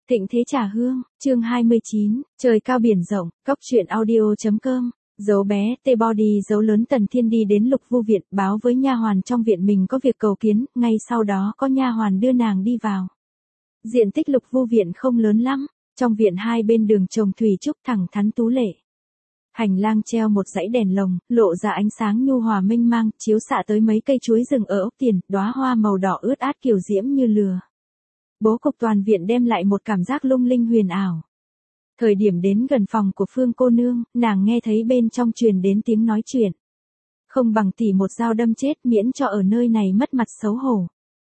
Thịnh Thế Trà Hương, chương 29, trời cao biển rộng, cóc truyện audio.com. Dấu bé T-body dấu lớn Tần Thiên đi đến Lục Vu viện, báo với nha hoàn trong viện mình có việc cầu kiến, ngay sau đó có nha hoàn đưa nàng đi vào. Diện tích Lục Vu viện không lớn lắm, trong viện hai bên đường trồng thủy trúc thẳng thắn tú lệ. Hành lang treo một dãy đèn lồng, lộ ra ánh sáng nhu hòa mênh mang, chiếu xạ tới mấy cây chuối rừng ở ốc tiền, đóa hoa màu đỏ ướt át kiều diễm như lừa. Bố cục toàn viện đem lại một cảm giác lung linh huyền ảo. Thời điểm đến gần phòng của Phương cô nương, nàng nghe thấy bên trong truyền đến tiếng nói chuyện. Không bằng tỉ một dao đâm chết miễn cho ở nơi này mất mặt xấu hổ.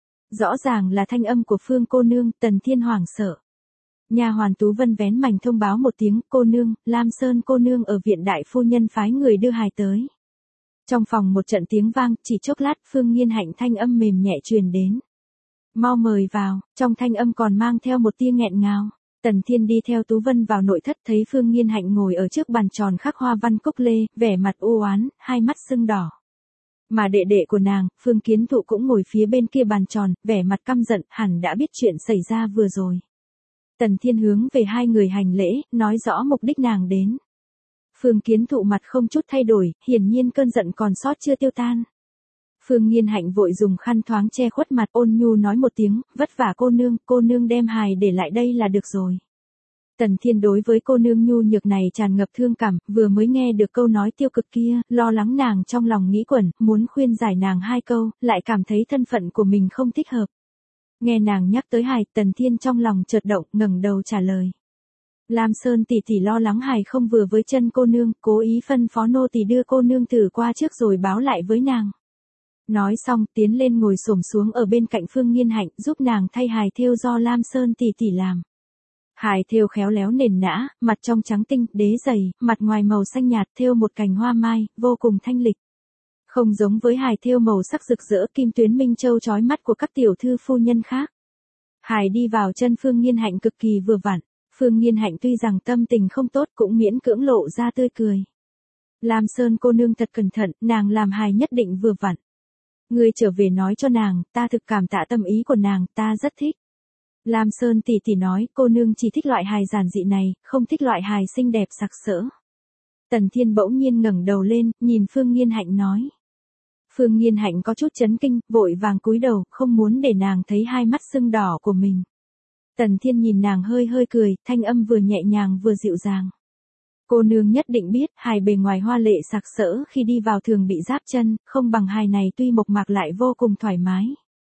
Rõ ràng là thanh âm của Phương cô nương, Tần Thiên hoảng sợ. Nha hoàn Tú Vân vén mảnh thông báo một tiếng, cô nương, Lam Sơn cô nương ở viện đại phu nhân phái người đưa hài tới. Trong phòng một trận tiếng vang, chỉ chốc lát Phương Nghiên Hạnh thanh âm mềm nhẹ truyền đến. Mau mời vào, trong thanh âm còn mang theo một tia nghẹn ngào. Tần Thiên đi theo Tú Vân vào nội thất thấy Phương Nghiên Hạnh ngồi ở trước bàn tròn khắc hoa văn cúc lê, vẻ mặt u oán, hai mắt sưng đỏ. Mà đệ đệ của nàng, Phương Kiến Thụ cũng ngồi phía bên kia bàn tròn, vẻ mặt căm giận, hẳn đã biết chuyện xảy ra vừa rồi. Tần Thiên hướng về hai người hành lễ, nói rõ mục đích nàng đến. Phương Kiến Thụ mặt không chút thay đổi, hiển nhiên cơn giận còn sót chưa tiêu tan. Phương Nghiên Hạnh vội dùng khăn thoáng che khuất mặt, ôn nhu nói một tiếng, vất vả cô nương đem hài để lại đây là được rồi. Tần Thiên đối với cô nương nhu nhược này tràn ngập thương cảm, vừa mới nghe được câu nói tiêu cực kia, lo lắng nàng trong lòng nghĩ quẩn, muốn khuyên giải nàng hai câu, lại cảm thấy thân phận của mình không thích hợp. Nghe nàng nhắc tới hài, Tần Thiên trong lòng chợt động, ngẩng đầu trả lời. Lam Sơn tỷ tỷ lo lắng hài không vừa với chân cô nương, cố ý phân phó nô tỳ đưa cô nương thử qua trước rồi báo lại với nàng. Nói xong, tiến lên ngồi xổm xuống ở bên cạnh Phương Nghiên Hạnh, giúp nàng thay hài thêu do Lam Sơn tỷ tỷ làm. Hài thêu khéo léo nền nã, mặt trong trắng tinh, đế dày, mặt ngoài màu xanh nhạt thêu một cành hoa mai, vô cùng thanh lịch. Không giống với hài thêu màu sắc rực rỡ kim tuyến minh châu chói mắt của các tiểu thư phu nhân khác. Hài đi vào chân Phương Nghiên Hạnh cực kỳ vừa vặn, Phương Nghiên Hạnh tuy rằng tâm tình không tốt cũng miễn cưỡng lộ ra tươi cười. Lam Sơn cô nương thật cẩn thận, nàng làm hài nhất định vừa vặn. Ngươi trở về nói cho nàng, ta thực cảm tạ tâm ý của nàng, ta rất thích. Lam Sơn tỷ tỷ nói, cô nương chỉ thích loại hài giản dị này, không thích loại hài xinh đẹp sặc sỡ. Tần Thiên bỗng nhiên ngẩng đầu lên, nhìn Phương Nghiên Hạnh nói. Phương Nghiên Hạnh có chút chấn kinh, vội vàng cúi đầu, không muốn để nàng thấy hai mắt sưng đỏ của mình. Tần Thiên nhìn nàng hơi hơi cười, thanh âm vừa nhẹ nhàng vừa dịu dàng. Cô nương nhất định biết, hài bề ngoài hoa lệ sặc sỡ khi đi vào thường bị giáp chân, không bằng hài này tuy mộc mạc lại vô cùng thoải mái.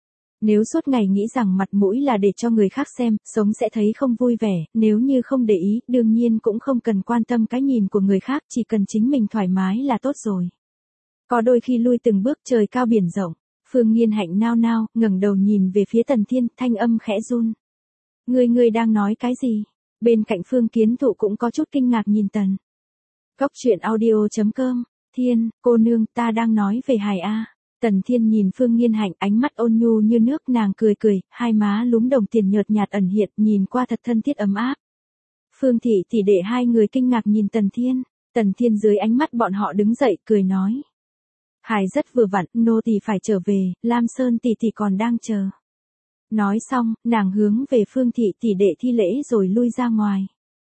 Nếu suốt ngày nghĩ rằng mặt mũi là để cho người khác xem, sống sẽ thấy không vui vẻ, nếu như không để ý, đương nhiên cũng không cần quan tâm cái nhìn của người khác, chỉ cần chính mình thoải mái là tốt rồi. Có đôi khi lui từng bước trời cao biển rộng, Phương Nghiên Hạnh nao nao, ngẩng đầu nhìn về phía Tần Thiên, thanh âm khẽ run. Ngươi đang nói cái gì? Bên cạnh Phương Kiến Thụ cũng có chút kinh ngạc nhìn Tần. Cóc truyện audio.com, Thiên, cô nương, ta đang nói về hài a. Tần Thiên nhìn Phương Nghiên Hạnh, ánh mắt ôn nhu như nước, nàng cười cười, hai má lúm đồng tiền nhợt nhạt ẩn hiện, nhìn qua thật thân thiết ấm áp. Phương thị tỷ đệ hai người kinh ngạc nhìn Tần Thiên dưới ánh mắt bọn họ đứng dậy, cười nói. Hài rất vừa vặn, nô tỳ phải trở về, Lam Sơn tỷ tỷ còn đang chờ. Nói xong, nàng hướng về Phương thị tỷ đệ thi lễ rồi lui ra ngoài.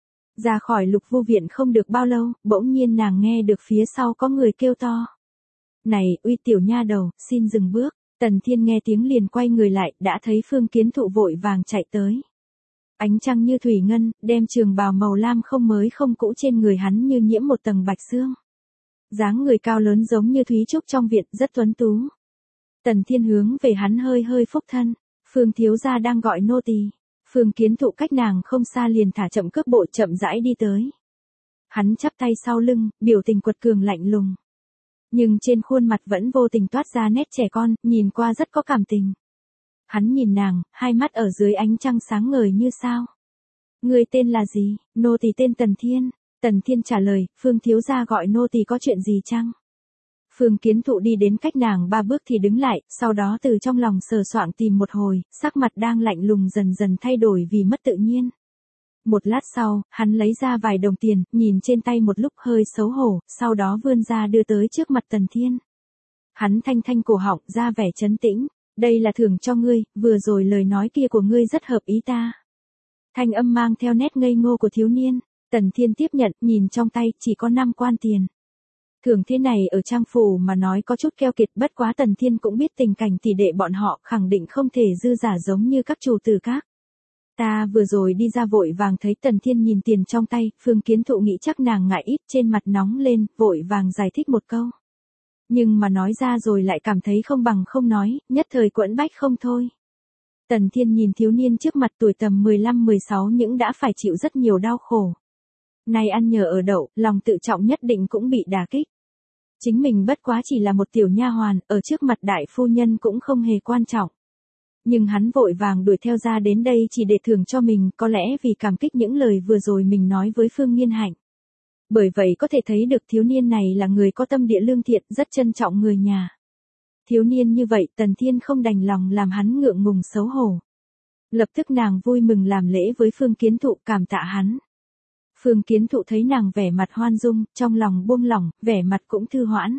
Ra khỏi Lục Vu viện không được bao lâu, bỗng nhiên nàng nghe được phía sau có người kêu to. Này, uy tiểu nha đầu, xin dừng bước. Tần Thiên nghe tiếng liền quay người lại, đã thấy Phương Kiến Thụ vội vàng chạy tới. Ánh trăng như thủy ngân, đem trường bào màu lam không mới không cũ trên người hắn như nhiễm một tầng bạch xương. Dáng người cao lớn giống như thúy trúc trong viện, rất tuấn tú. Tần Thiên hướng về hắn hơi hơi phúc thân. Phương thiếu gia đang gọi nô tỳ. Phương Kiến Thụ cách nàng không xa liền thả chậm cước bộ chậm rãi đi tới. Hắn chắp tay sau lưng, biểu tình quật cường lạnh lùng. Nhưng trên khuôn mặt vẫn vô tình toát ra nét trẻ con, nhìn qua rất có cảm tình. Hắn nhìn nàng, hai mắt ở dưới ánh trăng sáng ngời như sao. Người tên là gì? Nô tỳ tên Tần Thiên. Tần Thiên trả lời, Phương thiếu gia gọi nô tỳ có chuyện gì chăng? Phương Kiến Thụ đi đến cách nàng 3 bước thì đứng lại, sau đó từ trong lòng sờ soạng tìm một hồi, sắc mặt đang lạnh lùng dần dần thay đổi vì mất tự nhiên. Một lát sau, hắn lấy ra vài đồng tiền, nhìn trên tay một lúc hơi xấu hổ, sau đó vươn ra đưa tới trước mặt Tần Thiên. Hắn thanh thanh cổ họng ra vẻ trấn tĩnh, đây là thưởng cho ngươi, vừa rồi lời nói kia của ngươi rất hợp ý ta. Thanh âm mang theo nét ngây ngô của thiếu niên. Tần Thiên tiếp nhận, nhìn trong tay, chỉ có 5 quan tiền. Thường thế này ở Trang Phủ mà nói có chút keo kiệt, bất quá Tần Thiên cũng biết tình cảnh tỷ đệ bọn họ khẳng định không thể dư giả giống như các chủ tử các. Ta vừa rồi đi ra vội vàng thấy Tần Thiên nhìn tiền trong tay, Phương Kiến Thụ nghĩ chắc nàng ngại ít, trên mặt nóng lên, vội vàng giải thích một câu. Nhưng mà nói ra rồi lại cảm thấy không bằng không nói, nhất thời quẫn bách không thôi. Tần Thiên nhìn thiếu niên trước mặt tuổi tầm 15-16 những đã phải chịu rất nhiều đau khổ. Nay ăn nhờ ở đậu, lòng tự trọng nhất định cũng bị đả kích. Chính mình bất quá chỉ là một tiểu nha hoàn, ở trước mặt đại phu nhân cũng không hề quan trọng. Nhưng hắn vội vàng đuổi theo ra đến đây chỉ để thưởng cho mình, có lẽ vì cảm kích những lời vừa rồi mình nói với Phương Nghiên Hạnh. Bởi vậy có thể thấy được thiếu niên này là người có tâm địa lương thiện, rất trân trọng người nhà. Thiếu niên như vậy Tần Thiên không đành lòng làm hắn ngượng ngùng xấu hổ. Lập tức nàng vui mừng làm lễ với Phương Kiến Thụ cảm tạ hắn. Phương Kiến Thụ thấy nàng vẻ mặt hoan dung, trong lòng buông lỏng, vẻ mặt cũng thư hoãn.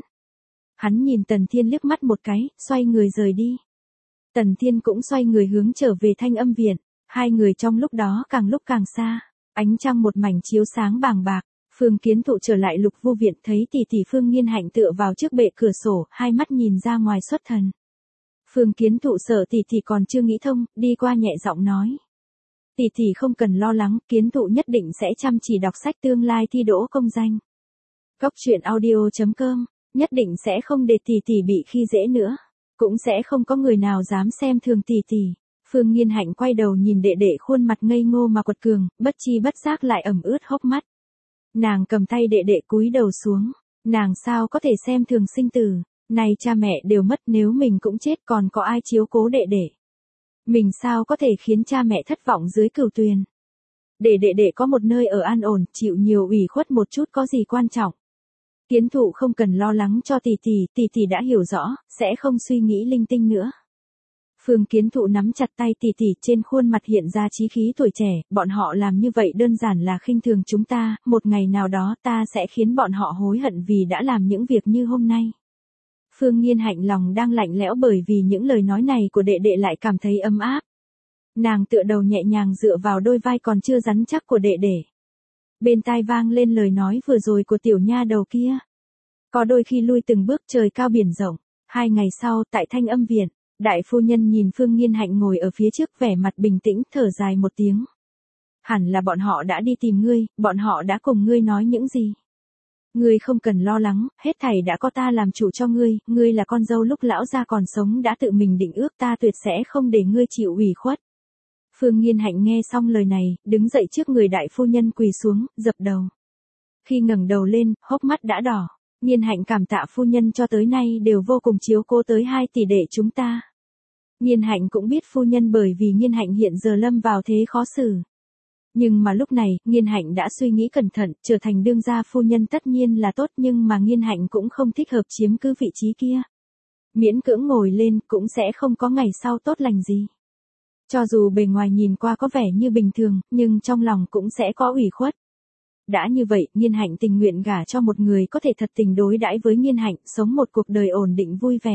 Hắn nhìn Tần Thiên liếc mắt một cái, xoay người rời đi. Tần Thiên cũng xoay người hướng trở về Thanh Âm viện, hai người trong lúc đó càng lúc càng xa, ánh trăng một mảnh chiếu sáng bàng bạc. Phương Kiến Thụ trở lại Lục Vu viện thấy tỷ tỷ Phương Nghiên Hạnh tựa vào trước bệ cửa sổ, hai mắt nhìn ra ngoài xuất thần. Phương Kiến Thụ sợ tỷ tỷ còn chưa nghĩ thông, đi qua nhẹ giọng nói. Tỷ tỷ không cần lo lắng, Kiến Thụ nhất định sẽ chăm chỉ đọc sách tương lai thi đỗ công danh. Góc truyện audio.com, nhất định sẽ không để tỷ tỷ bị khi dễ nữa. Cũng sẽ không có người nào dám xem thường tỷ tỷ. Phương Nghiên Hạnh quay đầu nhìn đệ đệ khuôn mặt ngây ngô mà quật cường, bất chi bất giác lại ẩm ướt hốc mắt. Nàng cầm tay đệ đệ cúi đầu xuống. Nàng sao có thể xem thường sinh tử. Này cha mẹ đều mất, nếu mình cũng chết còn có ai chiếu cố đệ đệ. Mình sao có thể khiến cha mẹ thất vọng dưới cửu tuyền. Để đệ đệ có một nơi ở an ổn, chịu nhiều ủy khuất một chút có gì quan trọng. Kiến Thụ không cần lo lắng cho tỷ tỷ đã hiểu rõ, sẽ không suy nghĩ linh tinh nữa. Phương Kiến Thụ nắm chặt tay tỷ tỷ, trên khuôn mặt hiện ra chí khí tuổi trẻ, bọn họ làm như vậy đơn giản là khinh thường chúng ta, một ngày nào đó ta sẽ khiến bọn họ hối hận vì đã làm những việc như hôm nay. Phương Nghiên Hạnh lòng đang lạnh lẽo bởi vì những lời nói này của đệ đệ lại cảm thấy ấm áp. Nàng tựa đầu nhẹ nhàng dựa vào đôi vai còn chưa rắn chắc của đệ đệ. Bên tai vang lên lời nói vừa rồi của tiểu nha đầu kia. Có đôi khi lui từng bước trời cao biển rộng. 2 ngày sau, tại Thanh Âm viện, đại phu nhân nhìn Phương Nghiên Hạnh ngồi ở phía trước vẻ mặt bình tĩnh, thở dài một tiếng. Hẳn là bọn họ đã đi tìm ngươi, bọn họ đã cùng ngươi nói những gì? Ngươi không cần lo lắng, hết thảy đã có ta làm chủ cho ngươi, ngươi là con dâu lúc lão gia còn sống đã tự mình định ước, ta tuyệt sẽ không để ngươi chịu ủy khuất. Phương Nghiên Hạnh nghe xong lời này, đứng dậy trước người đại phu nhân quỳ xuống, dập đầu. Khi ngẩng đầu lên, hốc mắt đã đỏ. Nghiên Hạnh cảm tạ phu nhân cho tới nay đều vô cùng chiếu cố tới 2 tỷ đệ chúng ta. Nghiên Hạnh cũng biết phu nhân bởi vì Nghiên Hạnh hiện giờ lâm vào thế khó xử. Nhưng mà lúc này, Nghiên Hạnh đã suy nghĩ cẩn thận, trở thành đương gia phu nhân tất nhiên là tốt, nhưng mà Nghiên Hạnh cũng không thích hợp chiếm cứ vị trí kia. Miễn cưỡng ngồi lên cũng sẽ không có ngày sau tốt lành gì. Cho dù bề ngoài nhìn qua có vẻ như bình thường, nhưng trong lòng cũng sẽ có ủy khuất. Đã như vậy, Nghiên Hạnh tình nguyện gả cho một người có thể thật tình đối đãi với Nghiên Hạnh, sống một cuộc đời ổn định vui vẻ.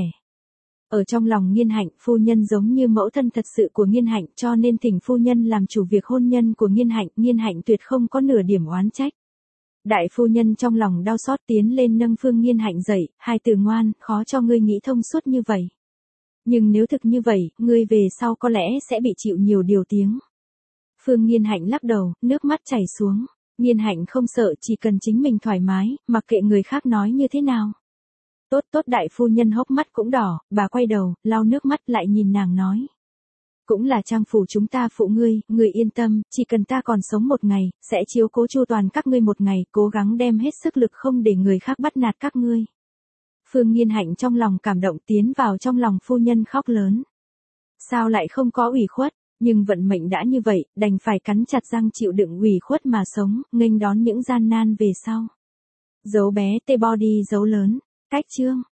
Ở trong lòng Nghiên Hạnh, phu nhân giống như mẫu thân thật sự của Nghiên Hạnh, cho nên thỉnh phu nhân làm chủ việc hôn nhân của Nghiên Hạnh tuyệt không có nửa điểm oán trách. Đại phu nhân trong lòng đau xót tiến lên nâng Phương Nghiên Hạnh dậy, 2 từ ngoan, khó cho ngươi nghĩ thông suốt như vậy. Nhưng nếu thực như vậy, ngươi về sau có lẽ sẽ bị chịu nhiều điều tiếng. Phương Nghiên Hạnh lắc đầu, nước mắt chảy xuống. Nghiên Hạnh không sợ, chỉ cần chính mình thoải mái, mặc kệ người khác nói như thế nào. Tốt tốt, đại phu nhân hốc mắt cũng đỏ, bà quay đầu, lau nước mắt lại nhìn nàng nói. Cũng là Trang Phủ chúng ta phụ ngươi, ngươi yên tâm, chỉ cần ta còn sống một ngày, sẽ chiếu cố chu toàn các ngươi một ngày, cố gắng đem hết sức lực không để người khác bắt nạt các ngươi. Phương Nghiên Hạnh trong lòng cảm động tiến vào trong lòng phu nhân khóc lớn. Sao lại không có ủy khuất, nhưng vận mệnh đã như vậy, đành phải cắn chặt răng chịu đựng ủy khuất mà sống, nghênh đón những gian nan về sau. Dấu bé T-body dấu lớn, cách chương.